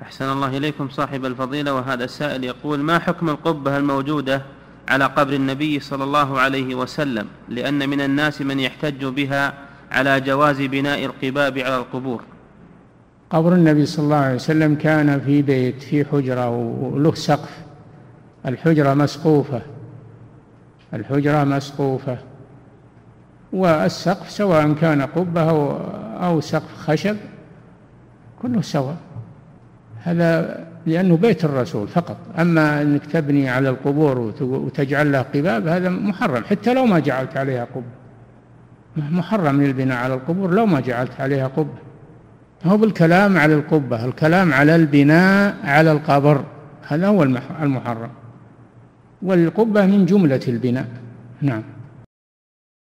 أحسن الله إليكم صاحب الفضيلة. وهذا السائل يقول: ما حكم القبة الموجودة على قبر النبي صلى الله عليه وسلم، لأن من الناس من يحتج بها على جواز بناء القباب على القبور؟ قبر النبي صلى الله عليه وسلم كان في بيت، في حجرة وله سقف، الحجرة مسقوفة، والسقف سواء كان قبة أو سقف خشب كله سواء، هذا لأنه بيت الرسول فقط. أما أنك تبني على القبور وتجعل لها قباب هذا محرم، حتى لو ما جعلت عليها قبة، محرم البناء على القبور لو ما جعلت عليها قبة. هو بالكلام على القبة، الكلام على البناء على القبر، هذا هو المحرم، والقبة من جملة البناء. نعم.